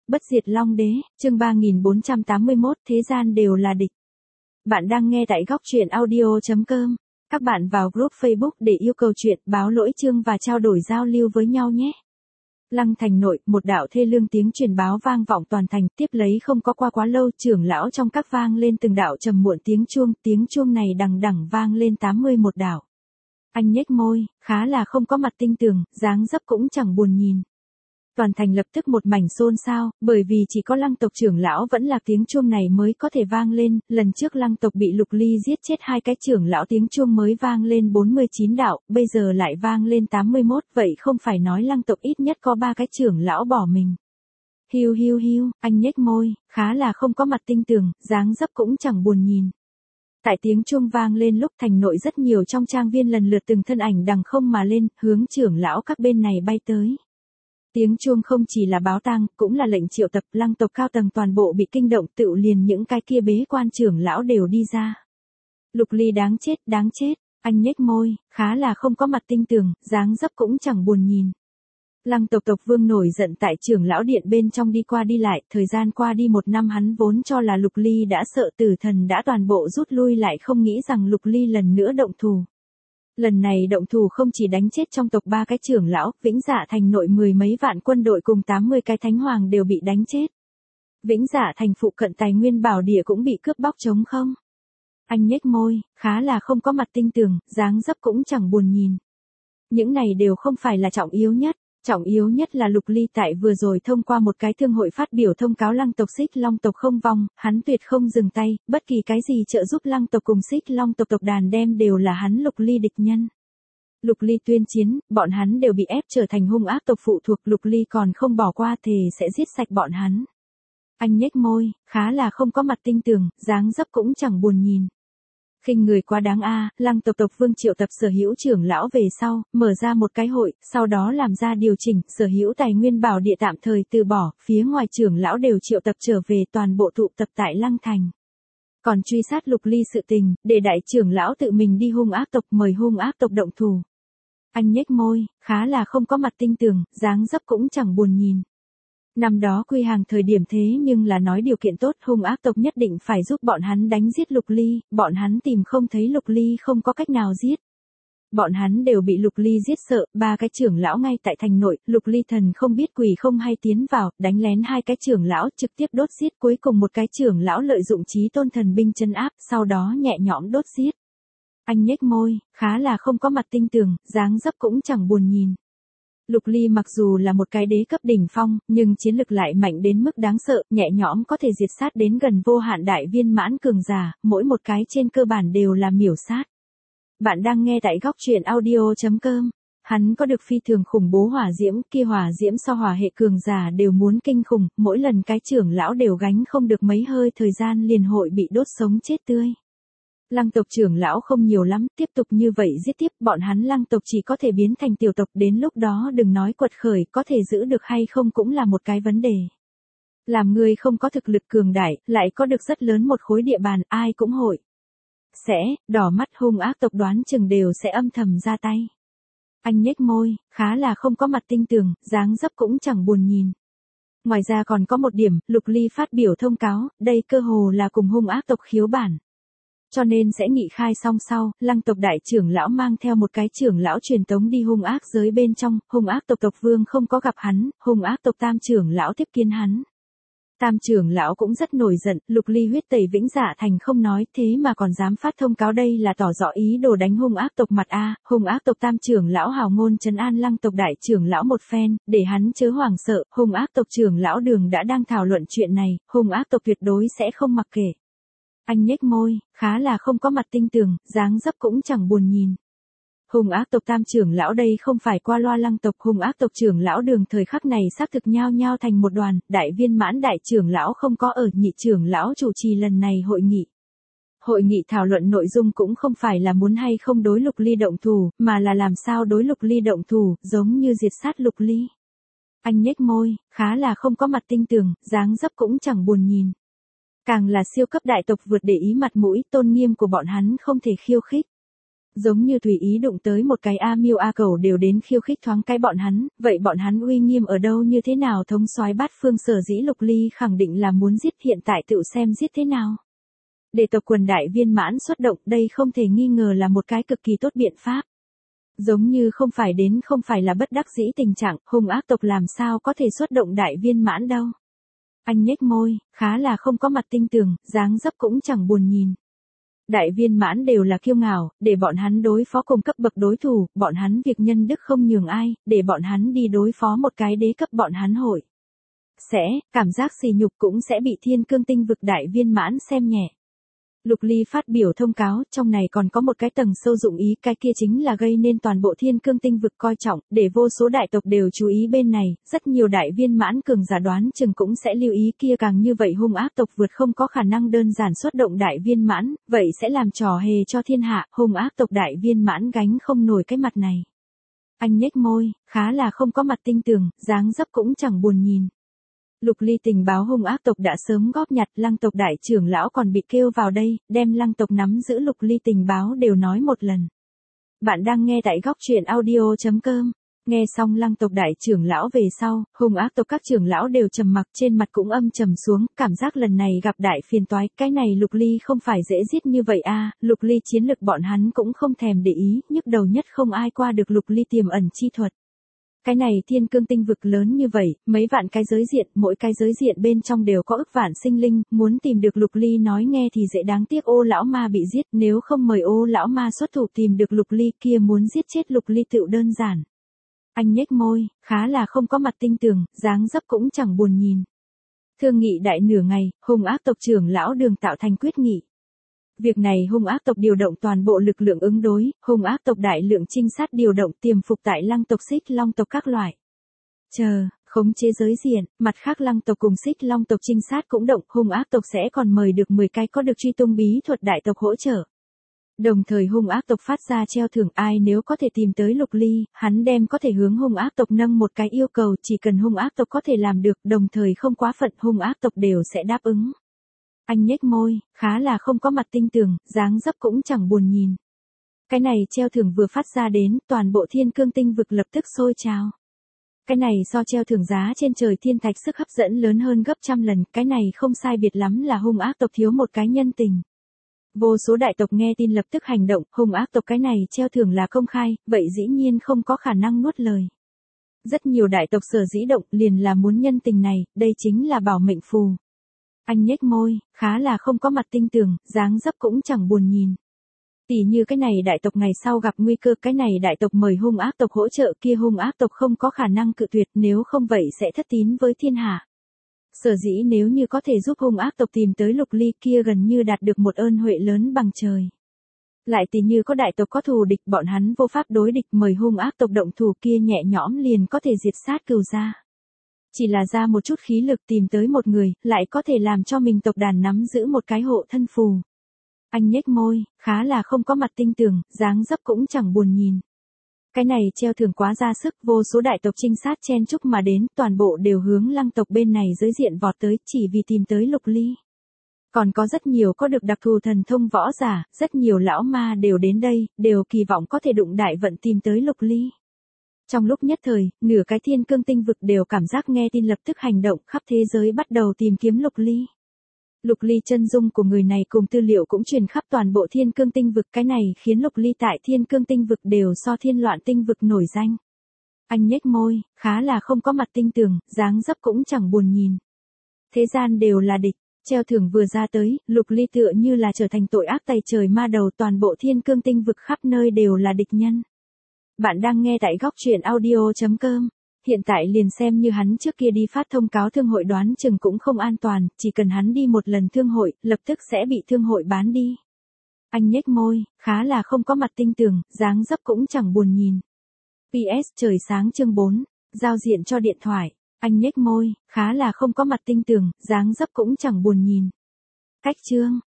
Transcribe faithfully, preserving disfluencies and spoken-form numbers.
Bất diệt Long Đế, chương ba nghìn bốn trăm tám mươi mốt, thế gian đều là địch. Bạn đang nghe tại góc truyện audio chấm com. Các bạn vào group Facebook để yêu cầu chuyện, báo lỗi chương và trao đổi giao lưu với nhau nhé. Lăng thành nội, một đạo thê lương tiếng truyền báo vang vọng toàn thành, tiếp lấy không có qua quá lâu, trưởng lão trong các vang lên từng đạo trầm muộn tiếng chuông, tiếng chuông này đằng đằng vang lên tám mươi một đạo. Anh nhếch môi, khá là không có mặt tinh tường, dáng dấp cũng chẳng buồn nhìn. Toàn thành lập tức một mảnh xôn xao, bởi vì chỉ có Lăng tộc trưởng lão vẫn là tiếng chuông này mới có thể vang lên, lần trước Lăng tộc bị Lục Ly giết chết hai cái trưởng lão tiếng chuông mới vang lên bốn mươi chín đạo, bây giờ lại vang lên tám mươi mốt, vậy không phải nói Lăng tộc ít nhất có ba cái trưởng lão bỏ mình. Hiu hiu hiu, anh nhếch môi, khá là không có mặt tinh tường, dáng dấp cũng chẳng buồn nhìn. Tại tiếng chuông vang lên lúc thành nội rất nhiều trong trang viên lần lượt từng thân ảnh đằng không mà lên, hướng trưởng lão các bên này bay tới. Tiếng chuông không chỉ là báo tang, cũng là lệnh triệu tập, Lăng tộc cao tầng toàn bộ bị kinh động, tựu liền những cái kia bế quan trưởng lão đều đi ra. Lục Ly đáng chết, đáng chết, anh nhếch môi, khá là không có mặt tinh tường, dáng dấp cũng chẳng buồn nhìn. Lăng tộc tộc vương nổi giận tại trưởng lão điện bên trong đi qua đi lại, thời gian qua đi một năm hắn vốn cho là Lục Ly đã sợ tử thần đã toàn bộ rút lui lại không nghĩ rằng Lục Ly lần nữa động thủ. Lần này động thủ không chỉ đánh chết trong tộc ba cái trưởng lão, Vĩnh Dạ Thành nội mười mấy vạn quân đội cùng tám mươi cái thánh hoàng đều bị đánh chết. Vĩnh Dạ Thành phụ cận tài nguyên bảo địa cũng bị cướp bóc trống không. Anh nhếch môi, khá là không có mặt tinh tường, dáng dấp cũng chẳng buồn nhìn. Những này đều không phải là trọng yếu nhất. Trọng yếu nhất là Lục Ly tại vừa rồi thông qua một cái thương hội phát biểu thông cáo Lăng tộc Xích Long tộc không vong, hắn tuyệt không dừng tay, bất kỳ cái gì trợ giúp Lăng tộc cùng Xích Long tộc tộc đàn đem đều là hắn Lục Ly địch nhân. Lục Ly tuyên chiến, bọn hắn đều bị ép trở thành hung ác tộc phụ thuộc, Lục Ly còn không bỏ qua thề sẽ giết sạch bọn hắn. Anh nhếch môi, khá là không có mặt tinh tường, dáng dấp cũng chẳng buồn nhìn. Khinh người quá đáng a, à, Lăng tộc tộc vương triệu tập sở hữu trưởng lão về sau, mở ra một cái hội, sau đó làm ra điều chỉnh, sở hữu tài nguyên bảo địa tạm thời từ bỏ, phía ngoài trưởng lão đều triệu tập trở về toàn bộ tụ tập tại Lăng thành. Còn truy sát Lục Ly sự tình, để đại trưởng lão tự mình đi hung ác tộc mời hung ác tộc động thủ. Anh nhếch môi, khá là không có mặt tinh tường, dáng dấp cũng chẳng buồn nhìn. Năm đó quy hàng thời điểm thế nhưng là nói điều kiện tốt, hung ác tộc nhất định phải giúp bọn hắn đánh giết Lục Ly, bọn hắn tìm không thấy Lục Ly không có cách nào giết. Bọn hắn đều bị Lục Ly giết sợ, ba cái trưởng lão ngay tại thành nội, Lục Ly thần không biết quỷ không hay tiến vào, đánh lén hai cái trưởng lão trực tiếp đốt giết, cuối cùng một cái trưởng lão lợi dụng chí tôn thần binh trấn áp, sau đó nhẹ nhõm đốt giết. Anh nhếch môi, khá là không có mặt tinh tường, dáng dấp cũng chẳng buồn nhìn. Lục Ly mặc dù là một cái đế cấp đỉnh phong, nhưng chiến lực lại mạnh đến mức đáng sợ, nhẹ nhõm có thể diệt sát đến gần vô hạn đại viên mãn cường giả, mỗi một cái trên cơ bản đều là miểu sát. Bạn đang nghe tại góc truyện audio chấm com. Hắn có được phi thường khủng bố hỏa diễm, kia hỏa diễm so hỏa hệ cường giả đều muốn kinh khủng, mỗi lần cái trưởng lão đều gánh không được mấy hơi thời gian liền hội bị đốt sống chết tươi. Lăng tộc trưởng lão không nhiều lắm, tiếp tục như vậy giết tiếp, bọn hắn Lăng tộc chỉ có thể biến thành tiểu tộc, đến lúc đó đừng nói quật khởi, có thể giữ được hay không cũng là một cái vấn đề. Làm người không có thực lực cường đại, lại có được rất lớn một khối địa bàn, ai cũng hội. Sẽ, đỏ mắt hung ác tộc đoán chừng đều sẽ âm thầm ra tay. Anh nhếch môi, khá là không có mặt tinh tường, dáng dấp cũng chẳng buồn nhìn. Ngoài ra còn có một điểm, Lục Ly phát biểu thông cáo, đây cơ hồ là cùng hung ác tộc khiếu bản. Cho nên sẽ nghị khai xong sau, Lăng tộc đại trưởng lão mang theo một cái trưởng lão truyền tống đi hung ác giới bên trong, hung ác tộc tộc vương không có gặp hắn, hung ác tộc tam trưởng lão tiếp kiến hắn. Tam trưởng lão cũng rất nổi giận, Lục Ly huyết tẩy Vĩnh Dạ Thành không nói, thế mà còn dám phát thông cáo, đây là tỏ rõ ý đồ đánh hung ác tộc mặt a, hung ác tộc tam trưởng lão hào ngôn trấn an Lăng tộc đại trưởng lão một phen, để hắn chớ hoảng sợ, hung ác tộc trưởng lão Đường đã đang thảo luận chuyện này, hung ác tộc tuyệt đối sẽ không mặc kệ. Anh nhếch môi, khá là không có mặt tinh tường, dáng dấp cũng chẳng buồn nhìn. Hung ác tộc tam trưởng lão đây không phải qua loa Lăng tộc, hung ác tộc trưởng lão Đường thời khắc này xác thực nhao nhao thành một đoàn, đại viên mãn đại trưởng lão không có ở, nhị trưởng lão chủ trì lần này hội nghị. Hội nghị thảo luận nội dung cũng không phải là muốn hay không đối Lục Ly động thủ, mà là làm sao đối Lục Ly động thủ, giống như diệt sát Lục Ly. Anh nhếch môi, khá là không có mặt tinh tường, dáng dấp cũng chẳng buồn nhìn. Càng là siêu cấp đại tộc vượt để ý mặt mũi, tôn nghiêm của bọn hắn không thể khiêu khích. Giống như tùy ý đụng tới một cái A miêu A cẩu đều đến khiêu khích thoáng cái bọn hắn, vậy bọn hắn uy nghiêm ở đâu như thế nào thống soái bát phương sở dĩ Lục Ly khẳng định là muốn giết hiện tại tự xem giết thế nào. Để tộc quần đại viên mãn xuất động đây không thể nghi ngờ là một cái cực kỳ tốt biện pháp. Giống như không phải đến không phải là bất đắc dĩ tình trạng, hung ác tộc làm sao có thể xuất động đại viên mãn đâu. Anh nhếch môi, khá là không có mặt tinh tường, dáng dấp cũng chẳng buồn nhìn. Đại viên mãn đều là kiêu ngạo, để bọn hắn đối phó cùng cấp bậc đối thủ, bọn hắn việc nhân đức không nhường ai, để bọn hắn đi đối phó một cái đế cấp bọn hắn hội. Sẽ, cảm giác sỉ nhục cũng sẽ bị thiên cương tinh vực đại viên mãn xem nhẹ. Lục Ly phát biểu thông cáo, trong này còn có một cái tầng sâu dụng ý, cái kia chính là gây nên toàn bộ thiên cương tinh vực coi trọng, để vô số đại tộc đều chú ý bên này, rất nhiều đại viên mãn cường giả đoán chừng cũng sẽ lưu ý kia càng như vậy hung ác tộc vượt không có khả năng đơn giản xuất động đại viên mãn, vậy sẽ làm trò hề cho thiên hạ, hung ác tộc đại viên mãn gánh không nổi cái mặt này. Anh nhếch môi, khá là không có mặt tinh tường, dáng dấp cũng chẳng buồn nhìn. Lục Ly tình báo hung ác tộc đã sớm góp nhặt, Lăng tộc đại trưởng lão còn bị kêu vào đây, đem Lăng tộc nắm giữ Lục Ly tình báo đều nói một lần. Bạn đang nghe tại góc truyện audio chấm com. Nghe xong Lăng tộc đại trưởng lão về sau, hung ác tộc các trưởng lão đều trầm mặc, trên mặt cũng âm trầm xuống, cảm giác lần này gặp đại phiền toái, cái này Lục Ly không phải dễ giết như vậy a, Lục Ly chiến lực bọn hắn cũng không thèm để ý, nhức đầu nhất không ai qua được Lục Ly tiềm ẩn chi thuật. Cái này thiên cương tinh vực lớn như vậy, mấy vạn cái giới diện, mỗi cái giới diện bên trong đều có ức vạn sinh linh, muốn tìm được Lục Ly nói nghe thì dễ, đáng tiếc Ô lão ma bị giết, nếu không mời Ô lão ma xuất thủ tìm được Lục Ly kia muốn giết chết Lục Ly tựu đơn giản. Anh nhếch môi, khá là không có mặt tinh tường, dáng dấp cũng chẳng buồn nhìn. Thương nghị đại nửa ngày, hung ác tộc trưởng lão Đường tạo thành quyết nghị. Việc này hung ác tộc điều động toàn bộ lực lượng ứng đối, hung ác tộc đại lượng trinh sát điều động tiềm phục tại Lăng tộc Xích Long tộc các loại. Chờ, khống chế giới diện, mặt khác Lăng tộc cùng Xích Long tộc trinh sát cũng động, hung ác tộc sẽ còn mời được mười cái có được truy tung bí thuật đại tộc hỗ trợ. Đồng thời hung ác tộc phát ra treo thưởng, ai nếu có thể tìm tới Lục Ly, hắn đem có thể hướng hung ác tộc nâng một cái yêu cầu, chỉ cần hung ác tộc có thể làm được, đồng thời không quá phận, hung ác tộc đều sẽ đáp ứng. Anh nhếch môi, khá là không có mặt tinh tường, dáng dấp cũng chẳng buồn nhìn. Cái này treo thưởng vừa phát ra đến, toàn bộ thiên cương tinh vực lập tức sôi trào. Cái này so treo thưởng giá trên trời thiên thạch sức hấp dẫn lớn hơn gấp trăm lần, cái này không sai biệt lắm là hung ác tộc thiếu một cái nhân tình. Vô số đại tộc nghe tin lập tức hành động, hung ác tộc cái này treo thưởng là công khai, vậy dĩ nhiên không có khả năng nuốt lời. Rất nhiều đại tộc sở dĩ động liền là muốn nhân tình này, đây chính là bảo mệnh phù. Anh nhếch môi, khá là không có mặt tinh tường, dáng dấp cũng chẳng buồn nhìn. Tỷ như cái này đại tộc ngày sau gặp nguy cơ, cái này đại tộc mời hung ác tộc hỗ trợ, kia hung ác tộc không có khả năng cự tuyệt, nếu không vậy sẽ thất tín với thiên hạ. Sở dĩ nếu như có thể giúp hung ác tộc tìm tới Lục Ly kia gần như đạt được một ơn huệ lớn bằng trời. Lại tỷ như có đại tộc có thù địch, bọn hắn vô pháp đối địch, mời hung ác tộc động thủ kia nhẹ nhõm liền có thể diệt sát cừu gia. Chỉ là ra một chút khí lực tìm tới một người, lại có thể làm cho mình tộc đàn nắm giữ một cái hộ thân phù. Anh nhếch môi, khá là không có mặt tinh tường, dáng dấp cũng chẳng buồn nhìn. Cái này treo thưởng quá ra sức, vô số đại tộc trinh sát chen chúc mà đến, toàn bộ đều hướng Lăng tộc bên này giới diện vọt tới, chỉ vì tìm tới Lục Ly. Còn có rất nhiều có được đặc thù thần thông võ giả, rất nhiều lão ma đều đến đây, đều kỳ vọng có thể đụng đại vận tìm tới Lục Ly. Trong lúc nhất thời, nửa cái thiên cương tinh vực đều cảm giác nghe tin lập tức hành động, khắp thế giới bắt đầu tìm kiếm Lục Ly. Lục Ly chân dung của người này cùng tư liệu cũng truyền khắp toàn bộ thiên cương tinh vực, cái này khiến Lục Ly tại thiên cương tinh vực đều so thiên loạn tinh vực nổi danh. Anh nhếch môi, khá là không có mặt tinh tường, dáng dấp cũng chẳng buồn nhìn. Thế gian đều là địch, treo thưởng vừa ra tới, Lục Ly tựa như là trở thành tội ác tày trời ma đầu, toàn bộ thiên cương tinh vực khắp nơi đều là địch nhân. Bạn đang nghe tại góc truyện audio chấm com. Hiện tại liền xem như hắn trước kia đi phát thông cáo thương hội đoán chừng cũng không an toàn, chỉ cần hắn đi một lần thương hội, lập tức sẽ bị thương hội bán đi. Anh nhếch môi, khá là không có mặt tinh tường, dáng dấp cũng chẳng buồn nhìn. pê ét trời sáng chương bốn, giao diện cho điện thoại. Anh nhếch môi, khá là không có mặt tinh tường, dáng dấp cũng chẳng buồn nhìn. Cách chương,